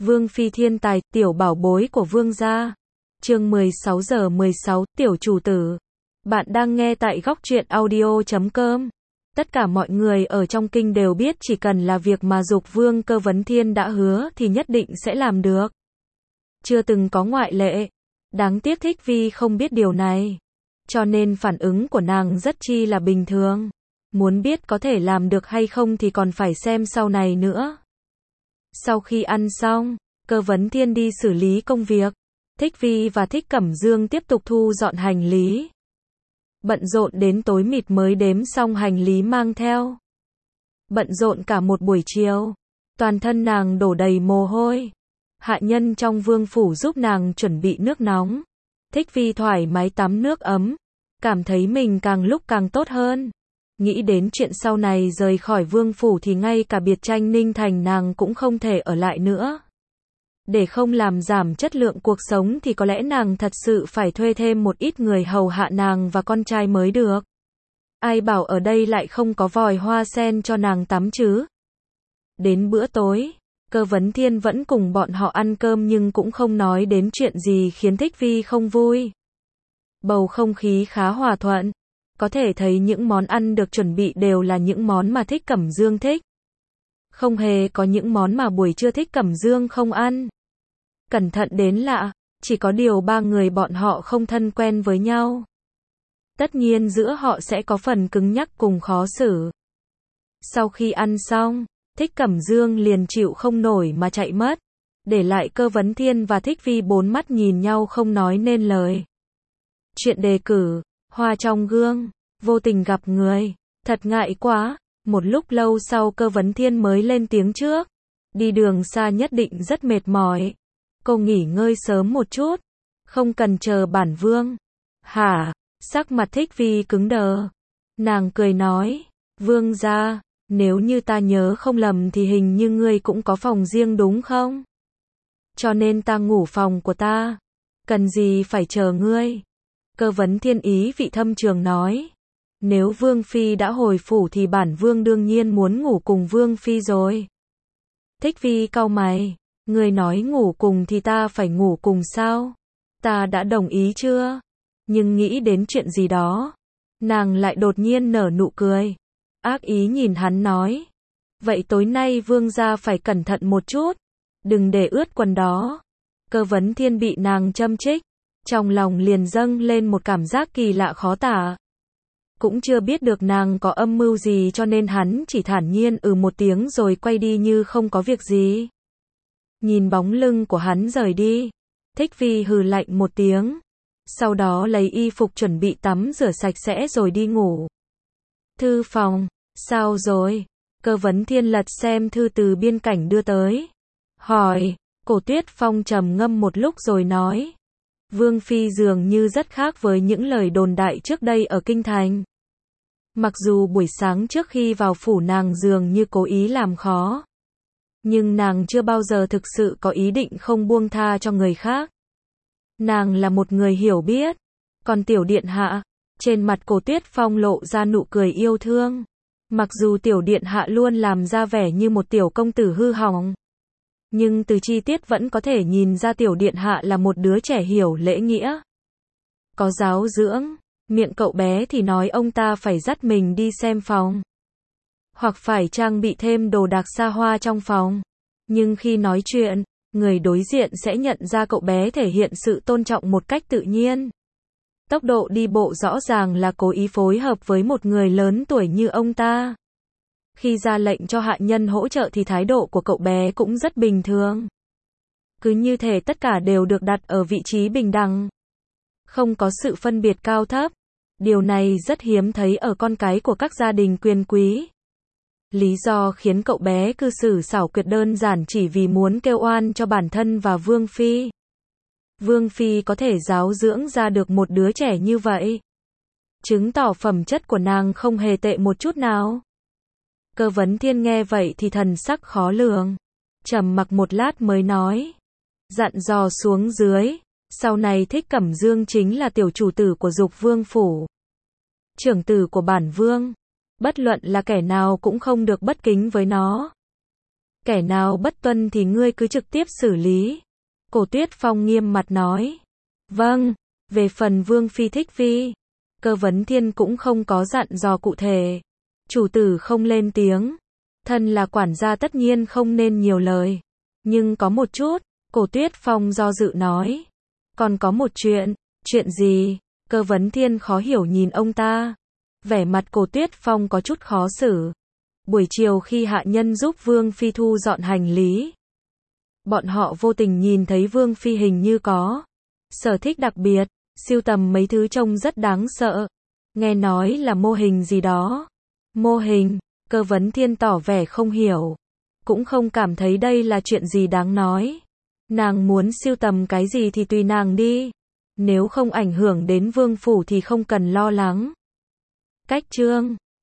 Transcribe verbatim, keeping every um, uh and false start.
Vương phi thiên tài, tiểu bảo bối của vương gia. Chương mười sáu giờ mười sáu, tiểu chủ tử. Bạn đang nghe tại góc truyện audio chấm com. Tất cả mọi người ở trong kinh đều biết chỉ cần là việc mà Dục Vương Cơ Vấn Thiên đã hứa thì nhất định sẽ làm được. Chưa từng có ngoại lệ. Đáng tiếc Thích Vi không biết điều này. Cho nên phản ứng của nàng rất chi là bình thường. Muốn biết có thể làm được hay không thì còn phải xem sau này nữa. Sau khi ăn xong, Cơ Vấn Thiên đi xử lý công việc. Thích Vi và Thích Cẩm Dương tiếp tục thu dọn hành lý. Bận rộn đến tối mịt mới đếm xong hành lý mang theo. Bận rộn cả một buổi chiều. Toàn thân nàng đổ đầy mồ hôi. Hạ nhân trong vương phủ giúp nàng chuẩn bị nước nóng. Thích Vi thoải mái tắm nước ấm. Cảm thấy mình càng lúc càng tốt hơn. Nghĩ đến chuyện sau này rời khỏi vương phủ thì ngay cả biệt tranh Ninh Thành nàng cũng không thể ở lại nữa. Để không làm giảm chất lượng cuộc sống thì có lẽ nàng thật sự phải thuê thêm một ít người hầu hạ nàng và con trai mới được. Ai bảo ở đây lại không có vòi hoa sen cho nàng tắm chứ. Đến bữa tối, Cơ Vấn Thiên vẫn cùng bọn họ ăn cơm nhưng cũng không nói đến chuyện gì khiến Thích Vi không vui. Bầu không khí khá hòa thuận. Có thể thấy những món ăn được chuẩn bị đều là những món mà Thích Cẩm Dương thích. Không hề có những món mà buổi trưa Thích Cẩm Dương không ăn. Cẩn thận đến lạ, chỉ có điều ba người bọn họ không thân quen với nhau. Tất nhiên giữa họ sẽ có phần cứng nhắc cùng khó xử. Sau khi ăn xong, Thích Cẩm Dương liền chịu không nổi mà chạy mất. Để lại Cơ Vấn Thiên và Thích Vi bốn mắt nhìn nhau không nói nên lời. Chuyện đề cử, hoa trong gương, vô tình gặp người, thật ngại quá. Một lúc lâu sau Cơ Vấn Thiên mới lên tiếng trước. Đi đường xa nhất định rất mệt mỏi. Cô nghỉ ngơi sớm một chút. Không cần chờ bản vương. Hả? Sắc mặt Thích Vi cứng đờ. Nàng cười nói. Vương gia, nếu như ta nhớ không lầm thì hình như ngươi cũng có phòng riêng đúng không? Cho nên ta ngủ phòng của ta. Cần gì phải chờ ngươi? Cơ Vấn Thiên ý vị thâm trường nói. Nếu Vương Phi đã hồi phủ thì bản Vương đương nhiên muốn ngủ cùng Vương Phi rồi. Thích Vi cau mày. Người nói ngủ cùng thì ta phải ngủ cùng sao? Ta đã đồng ý chưa? Nhưng nghĩ đến chuyện gì đó. Nàng lại đột nhiên nở nụ cười. Ác ý nhìn hắn nói. Vậy tối nay Vương gia phải cẩn thận một chút. Đừng để ướt quần đó. Cơ Vấn Thiên bị nàng châm chích. Trong lòng liền dâng lên một cảm giác kỳ lạ khó tả. Cũng chưa biết được nàng có âm mưu gì cho nên hắn chỉ thản nhiên ừ một tiếng rồi quay đi như không có việc gì. Nhìn bóng lưng của hắn rời đi. Thích Vi hừ lạnh một tiếng. Sau đó lấy y phục chuẩn bị tắm rửa sạch sẽ rồi đi ngủ. Thư phòng, sao rồi? Cơ Vấn Thiên lật xem thư từ biên cảnh đưa tới. Hỏi, Cổ Tuyết Phong trầm ngâm một lúc rồi nói. Vương Phi dường như rất khác với những lời đồn đại trước đây ở Kinh Thành. Mặc dù buổi sáng trước khi vào phủ nàng dường như cố ý làm khó. Nhưng nàng chưa bao giờ thực sự có ý định không buông tha cho người khác. Nàng là một người hiểu biết. Còn tiểu điện hạ, trên mặt Cổ Tuyết Phong lộ ra nụ cười yêu thương. Mặc dù tiểu điện hạ luôn làm ra vẻ như một tiểu công tử hư hỏng. Nhưng từ chi tiết vẫn có thể nhìn ra tiểu điện hạ là một đứa trẻ hiểu lễ nghĩa. Có giáo dưỡng, miệng cậu bé thì nói ông ta phải dắt mình đi xem phòng. Hoặc phải trang bị thêm đồ đạc xa hoa trong phòng. Nhưng khi nói chuyện, người đối diện sẽ nhận ra cậu bé thể hiện sự tôn trọng một cách tự nhiên. Tốc độ đi bộ rõ ràng là cố ý phối hợp với một người lớn tuổi như ông ta. Khi ra lệnh cho hạ nhân hỗ trợ thì thái độ của cậu bé cũng rất bình thường. Cứ như thể tất cả đều được đặt ở vị trí bình đẳng. Không có sự phân biệt cao thấp. Điều này rất hiếm thấy ở con cái của các gia đình quyền quý. Lý do khiến cậu bé cư xử xảo quyệt đơn giản chỉ vì muốn kêu oan cho bản thân và Vương Phi. Vương Phi có thể giáo dưỡng ra được một đứa trẻ như vậy. Chứng tỏ phẩm chất của nàng không hề tệ một chút nào. Cơ Vấn Thiên nghe vậy thì thần sắc khó lường. Trầm mặc một lát mới nói. Dặn dò xuống dưới. Sau này Thích Cẩm Dương chính là tiểu chủ tử của Dục Vương phủ. Trưởng tử của bản vương. Bất luận là kẻ nào cũng không được bất kính với nó. Kẻ nào bất tuân thì ngươi cứ trực tiếp xử lý. Cổ Tuyết Phong nghiêm mặt nói. Vâng, về phần Vương Phi thích phi, Cơ Vấn Thiên cũng không có dặn dò cụ thể. Chủ tử không lên tiếng. Thân là quản gia tất nhiên không nên nhiều lời. Nhưng có một chút, Cổ Tuyết Phong do dự nói. Còn có một chuyện. Chuyện gì? Cơ Vấn Thiên khó hiểu nhìn ông ta. Vẻ mặt Cổ Tuyết Phong có chút khó xử. Buổi chiều khi hạ nhân giúp Vương Phi thu dọn hành lý, bọn họ vô tình nhìn thấy Vương Phi hình như có sở thích đặc biệt, sưu tầm mấy thứ trông rất đáng sợ. Nghe nói là mô hình gì đó. Mô hình? Cơ Vấn Thiên tỏ vẻ không hiểu. Cũng không cảm thấy đây là chuyện gì đáng nói. Nàng muốn sưu tầm cái gì thì tùy nàng đi. Nếu không ảnh hưởng đến vương phủ thì không cần lo lắng. Cách chương